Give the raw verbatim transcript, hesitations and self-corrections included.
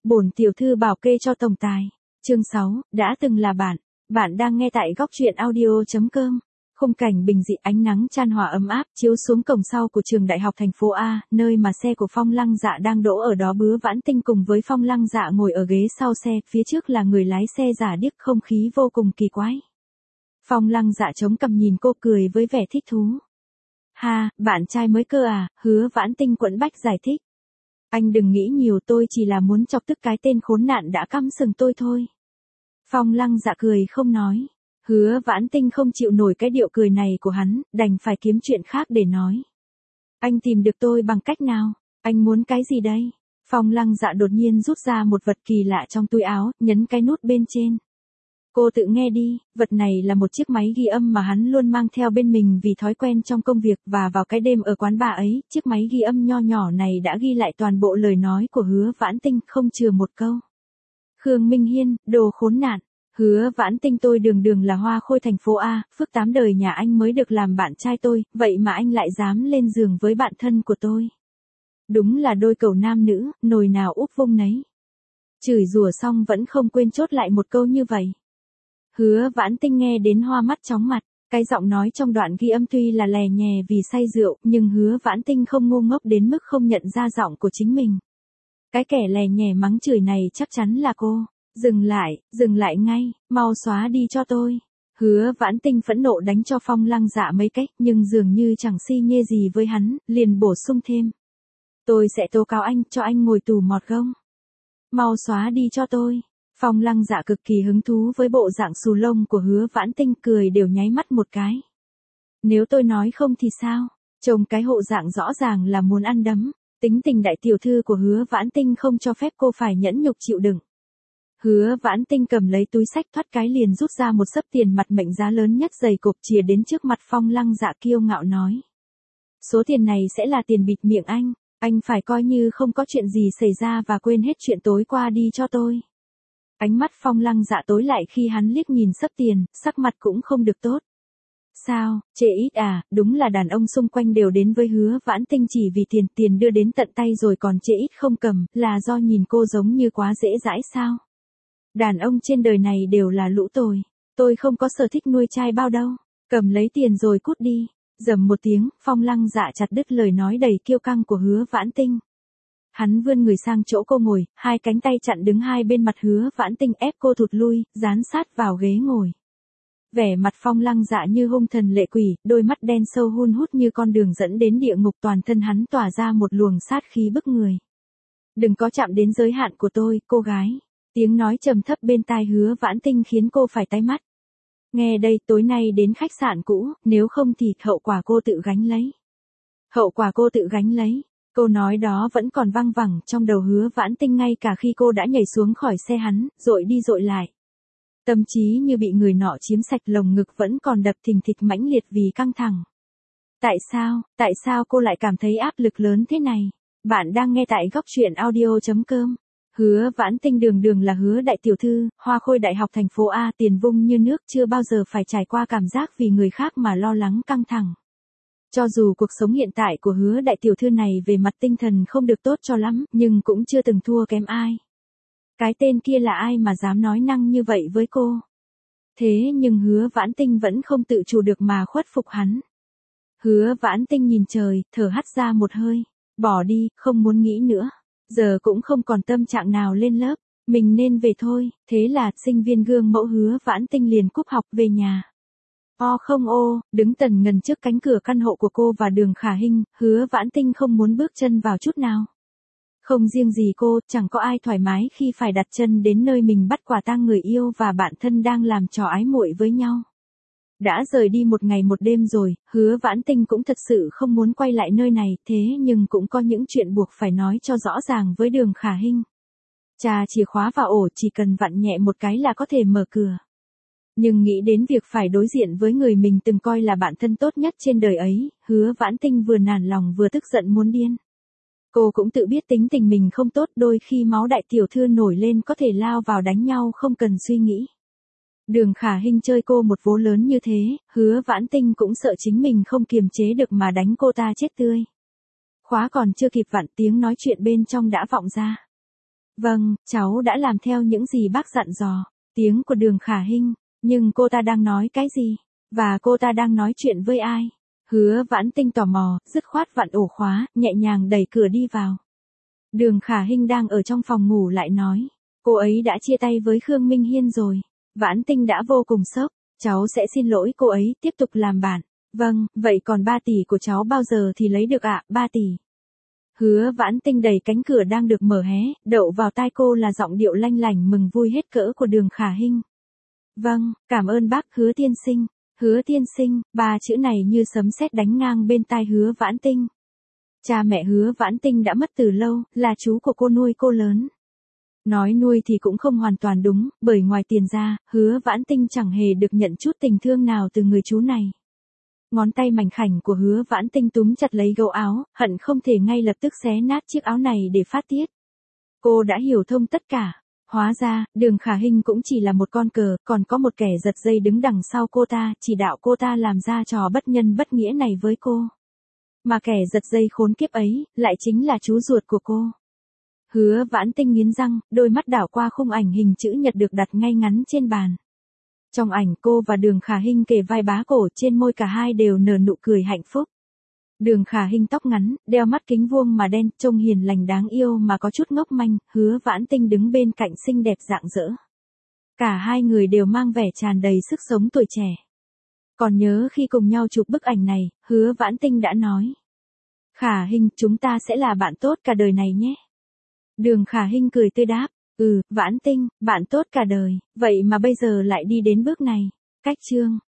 Bổn tiểu thư bảo kê cho tổng tài. Chương sáu, đã từng là bạn. Bạn đang nghe tại góc truyện audio chấm com. Khung cảnh bình dị, ánh nắng chan hòa ấm áp chiếu xuống cổng sau của trường đại học thành phố A, nơi mà xe của Phong Lăng Dạ đang đỗ ở đó. Bứa Vãn Tinh cùng với Phong Lăng Dạ ngồi ở ghế sau xe, phía trước là người lái xe giả điếc, không khí vô cùng kỳ quái. Phong Lăng Dạ chống cằm nhìn cô, cười với vẻ thích thú. Ha, bạn trai mới cơ à? Hứa Vãn Tinh quẫn bách giải thích. Anh đừng nghĩ nhiều, tôi chỉ là muốn chọc tức cái tên khốn nạn đã cắm sừng tôi thôi. Phong Lăng Dạ cười không nói. Hứa Vãn Tinh không chịu nổi cái điệu cười này của hắn, đành phải kiếm chuyện khác để nói. Anh tìm được tôi bằng cách nào? Anh muốn cái gì đây? Phong Lăng Dạ đột nhiên rút ra một vật kỳ lạ trong túi áo, nhấn cái nút bên trên. Cô tự nghe đi, vật này là một chiếc máy ghi âm mà hắn luôn mang theo bên mình vì thói quen trong công việc, và vào cái đêm ở quán bar ấy, chiếc máy ghi âm nho nhỏ này đã ghi lại toàn bộ lời nói của Hứa Vãn Tinh, không chừa một câu. Khương Minh Hiên, đồ khốn nạn. Hứa Vãn Tinh, tôi đường đường là hoa khôi thành phố A, phước tám đời nhà anh mới được làm bạn trai tôi, vậy mà anh lại dám lên giường với bạn thân của tôi. Đúng là đôi cẩu nam nữ, nồi nào úp vung nấy. Chửi rủa xong vẫn không quên chốt lại một câu như vậy. Hứa Vãn Tinh nghe đến hoa mắt chóng mặt, cái giọng nói trong đoạn ghi âm tuy là lè nhè vì say rượu, nhưng Hứa Vãn Tinh không ngu ngốc đến mức không nhận ra giọng của chính mình. Cái kẻ lè nhè mắng chửi này chắc chắn là cô. Dừng lại, dừng lại ngay, mau xóa đi cho tôi. Hứa Vãn Tinh phẫn nộ đánh cho Phong Lăng Dạ mấy cách, nhưng dường như chẳng si nhê gì với hắn, liền bổ sung thêm. Tôi sẽ tố cáo anh, cho anh ngồi tù mọt gông. Mau xóa đi cho tôi. Phong Lăng Dạ cực kỳ hứng thú với bộ dạng xù lông của Hứa Vãn Tinh, cười đều nháy mắt một cái. Nếu tôi nói không thì sao? Trông cái hộ dạng rõ ràng là muốn ăn đấm. Tính tình đại tiểu thư của Hứa Vãn Tinh không cho phép cô phải nhẫn nhục chịu đựng. Hứa Vãn Tinh cầm lấy túi xách, thoát cái liền rút ra một xấp tiền mặt mệnh giá lớn nhất dày cộp, chìa đến trước mặt Phong Lăng Dạ kiêu ngạo nói. Số tiền này sẽ là tiền bịt miệng anh, anh phải coi như không có chuyện gì xảy ra và quên hết chuyện tối qua đi cho tôi. Ánh mắt Phong Lăng Dạ tối lại khi hắn liếc nhìn xấp tiền, sắc mặt cũng không được tốt. Sao, chê ít à? Đúng là đàn ông xung quanh đều đến với Hứa Vãn Tinh chỉ vì tiền, tiền đưa đến tận tay rồi còn chê ít không cầm, là do nhìn cô giống như quá dễ dãi sao? Đàn ông trên đời này đều là lũ tồi, tôi không có sở thích nuôi trai bao đâu, cầm lấy tiền rồi cút đi. Rầm một tiếng, Phong Lăng Dạ chặt đứt lời nói đầy kiêu căng của Hứa Vãn Tinh. Hắn vươn người sang chỗ cô ngồi, hai cánh tay chặn đứng hai bên mặt Hứa Vãn Tinh, ép cô thụt lui, dán sát vào ghế ngồi. Vẻ mặt Phong Lăng Dạ như hung thần lệ quỷ, đôi mắt đen sâu hun hút như con đường dẫn đến địa ngục, toàn thân hắn tỏa ra một luồng sát khí bức người. Đừng có chạm đến giới hạn của tôi, cô gái. Tiếng nói trầm thấp bên tai Hứa Vãn Tinh khiến cô phải tái mắt. Nghe đây, tối nay đến khách sạn cũ, nếu không thì hậu quả cô tự gánh lấy. Hậu quả cô tự gánh lấy. Câu nói đó vẫn còn văng vẳng trong đầu Hứa Vãn Tinh ngay cả khi cô đã nhảy xuống khỏi xe hắn, dội đi dội lại. Tâm trí như bị người nọ chiếm sạch, lồng ngực vẫn còn đập thình thịch mãnh liệt vì căng thẳng. Tại sao, tại sao cô lại cảm thấy áp lực lớn thế này? Bạn đang nghe tại góc truyện audio chấm com. Hứa Vãn Tinh đường đường là Hứa đại tiểu thư, hoa khôi đại học thành phố A, tiền vung như nước, chưa bao giờ phải trải qua cảm giác vì người khác mà lo lắng căng thẳng. Cho dù cuộc sống hiện tại của Hứa đại tiểu thư này về mặt tinh thần không được tốt cho lắm, nhưng cũng chưa từng thua kém ai. Cái tên kia là ai mà dám nói năng như vậy với cô? Thế nhưng Hứa Vãn Tinh vẫn không tự chủ được mà khuất phục hắn. Hứa Vãn Tinh nhìn trời, thở hắt ra một hơi. Bỏ đi, không muốn nghĩ nữa. Giờ cũng không còn tâm trạng nào lên lớp, mình nên về thôi. Thế là, sinh viên gương mẫu Hứa Vãn Tinh liền cúp học về nhà. O không ô, đứng tần ngần trước cánh cửa căn hộ của cô và Đường Khả Hinh, Hứa Vãn Tinh không muốn bước chân vào chút nào. Không riêng gì cô, chẳng có ai thoải mái khi phải đặt chân đến nơi mình bắt quả tang người yêu và bạn thân đang làm trò ái muội với nhau. Đã rời đi một ngày một đêm rồi, Hứa Vãn Tinh cũng thật sự không muốn quay lại nơi này, thế nhưng cũng có những chuyện buộc phải nói cho rõ ràng với Đường Khả Hinh. Chà chìa khóa vào ổ, chỉ cần vặn nhẹ một cái là có thể mở cửa. Nhưng nghĩ đến việc phải đối diện với người mình từng coi là bạn thân tốt nhất trên đời ấy, Hứa Vãn Tinh vừa nản lòng vừa tức giận muốn điên. Cô cũng tự biết tính tình mình không tốt, đôi khi máu đại tiểu thư nổi lên có thể lao vào đánh nhau không cần suy nghĩ. Đường Khả Hinh chơi cô một vố lớn như thế, Hứa Vãn Tinh cũng sợ chính mình không kiềm chế được mà đánh cô ta chết tươi. Khóa còn chưa kịp vặn, tiếng nói chuyện bên trong đã vọng ra. Vâng, cháu đã làm theo những gì bác dặn dò. Tiếng của Đường Khả Hinh, nhưng cô ta đang nói cái gì? Và cô ta đang nói chuyện với ai? Hứa Vãn Tinh tò mò, dứt khoát vặn ổ khóa, nhẹ nhàng đẩy cửa đi vào. Đường Khả Hinh đang ở trong phòng ngủ lại nói, cô ấy đã chia tay với Khương Minh Hiên rồi. Vãn Tinh đã vô cùng sốc, cháu sẽ xin lỗi cô ấy, tiếp tục làm bạn. Vâng, vậy còn ba tỷ của cháu bao giờ thì lấy được ạ, ba tỷ? Hứa Vãn Tinh đẩy cánh cửa đang được mở hé, đậu vào tai cô là giọng điệu lanh lảnh mừng vui hết cỡ của Đường Khả Hinh. Vâng, cảm ơn bác Hứa tiên sinh. Hứa tiên sinh, ba chữ này như sấm sét đánh ngang bên tai Hứa Vãn Tinh. Cha mẹ Hứa Vãn Tinh đã mất từ lâu, là chú của cô nuôi cô lớn. Nói nuôi thì cũng không hoàn toàn đúng, bởi ngoài tiền ra, Hứa Vãn Tinh chẳng hề được nhận chút tình thương nào từ người chú này. Ngón tay mảnh khảnh của Hứa Vãn Tinh túm chặt lấy gấu áo, hận không thể ngay lập tức xé nát chiếc áo này để phát tiết. Cô đã hiểu thông tất cả. Hóa ra, Đường Khả Hinh cũng chỉ là một con cờ, còn có một kẻ giật dây đứng đằng sau cô ta, chỉ đạo cô ta làm ra trò bất nhân bất nghĩa này với cô. Mà kẻ giật dây khốn kiếp ấy, lại chính là chú ruột của cô. Hứa Vãn Tinh nghiến răng, đôi mắt đảo qua khung ảnh hình chữ nhật được đặt ngay ngắn trên bàn. Trong ảnh cô và Đường Khả Hinh kề vai bá cổ, trên môi cả hai đều nở nụ cười hạnh phúc. Đường Khả Hinh tóc ngắn, đeo mắt kính vuông mà đen, trông hiền lành đáng yêu mà có chút ngốc manh, Hứa Vãn Tinh đứng bên cạnh xinh đẹp rạng rỡ. Cả hai người đều mang vẻ tràn đầy sức sống tuổi trẻ. Còn nhớ khi cùng nhau chụp bức ảnh này, Hứa Vãn Tinh đã nói. Khả Hinh, chúng ta sẽ là bạn tốt cả đời này nhé. Đường Khả Hinh cười tươi đáp, ừ, Vãn Tinh, bạn tốt cả đời, vậy mà bây giờ lại đi đến bước này. Cách chương